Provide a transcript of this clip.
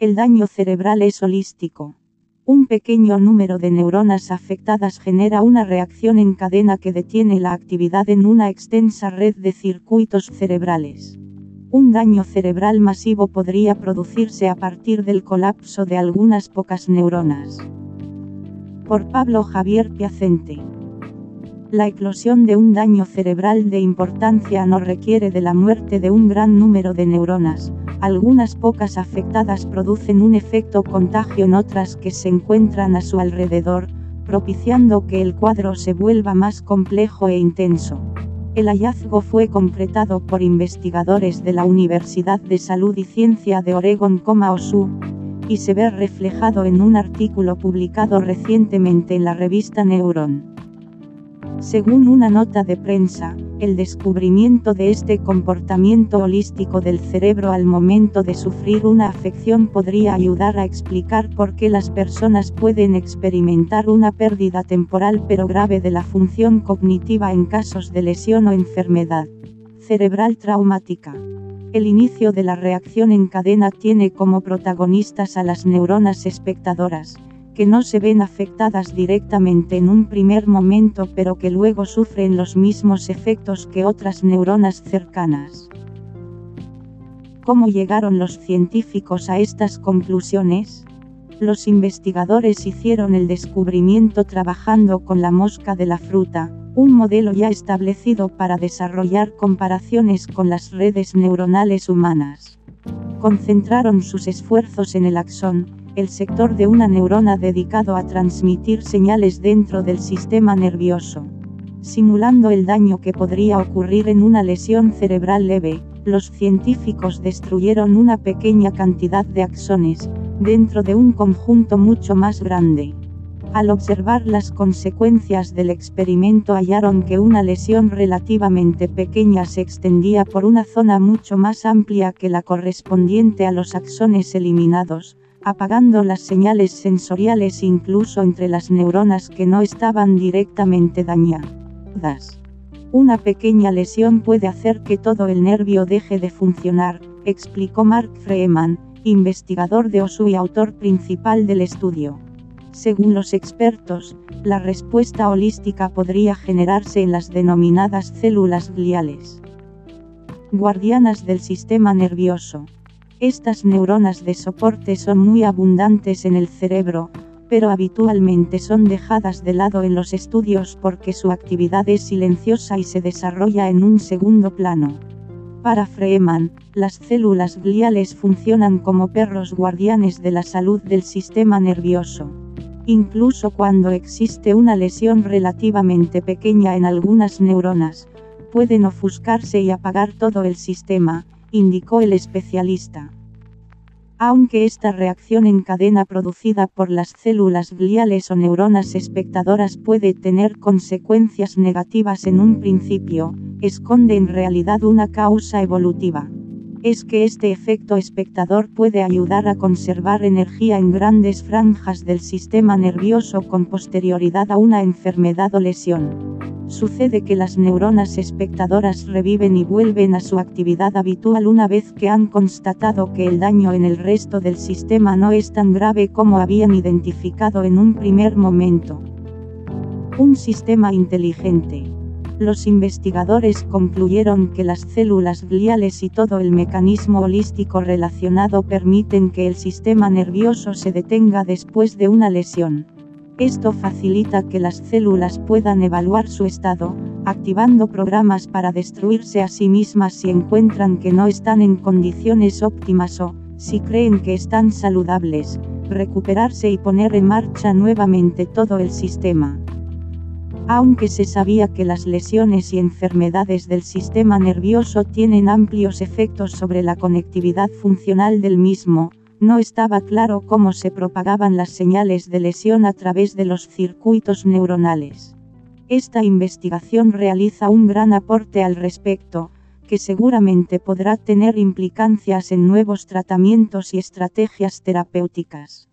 El daño cerebral es holístico. Un pequeño número de neuronas afectadas genera una reacción en cadena que detiene la actividad en una extensa red de circuitos cerebrales. Un daño cerebral masivo podría producirse a partir del colapso de algunas pocas neuronas. Por Pablo Javier Piacente. La eclosión de un daño cerebral de importancia no requiere de la muerte de un gran número de neuronas. Algunas pocas afectadas producen un efecto contagio en otras que se encuentran a su alrededor, propiciando que el cuadro se vuelva más complejo e intenso. El hallazgo fue concretado por investigadores de la Universidad de Salud y Ciencia de Oregon, OSU, y se ve reflejado en un artículo publicado recientemente en la revista Neuron. Según una nota de prensa, el descubrimiento de este comportamiento holístico del cerebro al momento de sufrir una afección podría ayudar a explicar por qué las personas pueden experimentar una pérdida temporal pero grave de la función cognitiva en casos de lesión o enfermedad cerebral traumática. El inicio de la reacción en cadena tiene como protagonistas a las neuronas espectadoras, que no se ven afectadas directamente en un primer momento pero que luego sufren los mismos efectos que otras neuronas cercanas. ¿Cómo llegaron los científicos a estas conclusiones? Los investigadores hicieron el descubrimiento trabajando con la mosca de la fruta, un modelo ya establecido para desarrollar comparaciones con las redes neuronales humanas. Concentraron sus esfuerzos en el axón, el sector de una neurona dedicado a transmitir señales dentro del sistema nervioso. Simulando el daño que podría ocurrir en una lesión cerebral leve, los científicos destruyeron una pequeña cantidad de axones, dentro de un conjunto mucho más grande. Al observar las consecuencias del experimento hallaron que una lesión relativamente pequeña se extendía por una zona mucho más amplia que la correspondiente a los axones eliminados, apagando las señales sensoriales incluso entre las neuronas que no estaban directamente dañadas. Una pequeña lesión puede hacer que todo el nervio deje de funcionar, explicó Mark Freeman, investigador de OSU y autor principal del estudio. Según los expertos, la respuesta holística podría generarse en las denominadas células gliales, guardianas del sistema nervioso. Estas neuronas de soporte son muy abundantes en el cerebro, pero habitualmente son dejadas de lado en los estudios porque su actividad es silenciosa y se desarrolla en un segundo plano. Para Freeman, las células gliales funcionan como perros guardianes de la salud del sistema nervioso. Incluso cuando existe una lesión relativamente pequeña en algunas neuronas, pueden ofuscarse y apagar todo el sistema, indicó el especialista. Aunque esta reacción en cadena producida por las células gliales o neuronas espectadoras puede tener consecuencias negativas en un principio, esconde en realidad una causa evolutiva. Es que este efecto espectador puede ayudar a conservar energía en grandes franjas del sistema nervioso con posterioridad a una enfermedad o lesión. Sucede que las neuronas espectadoras reviven y vuelven a su actividad habitual una vez que han constatado que el daño en el resto del sistema no es tan grave como habían identificado en un primer momento. Un sistema inteligente. Los investigadores concluyeron que las células gliales y todo el mecanismo holístico relacionado permiten que el sistema nervioso se detenga después de una lesión. Esto facilita que las células puedan evaluar su estado, activando programas para destruirse a sí mismas si encuentran que no están en condiciones óptimas o, si creen que están saludables, recuperarse y poner en marcha nuevamente todo el sistema. Aunque se sabía que las lesiones y enfermedades del sistema nervioso tienen amplios efectos sobre la conectividad funcional del mismo, no estaba claro cómo se propagaban las señales de lesión a través de los circuitos neuronales. Esta investigación realiza un gran aporte al respecto, que seguramente podrá tener implicancias en nuevos tratamientos y estrategias terapéuticas.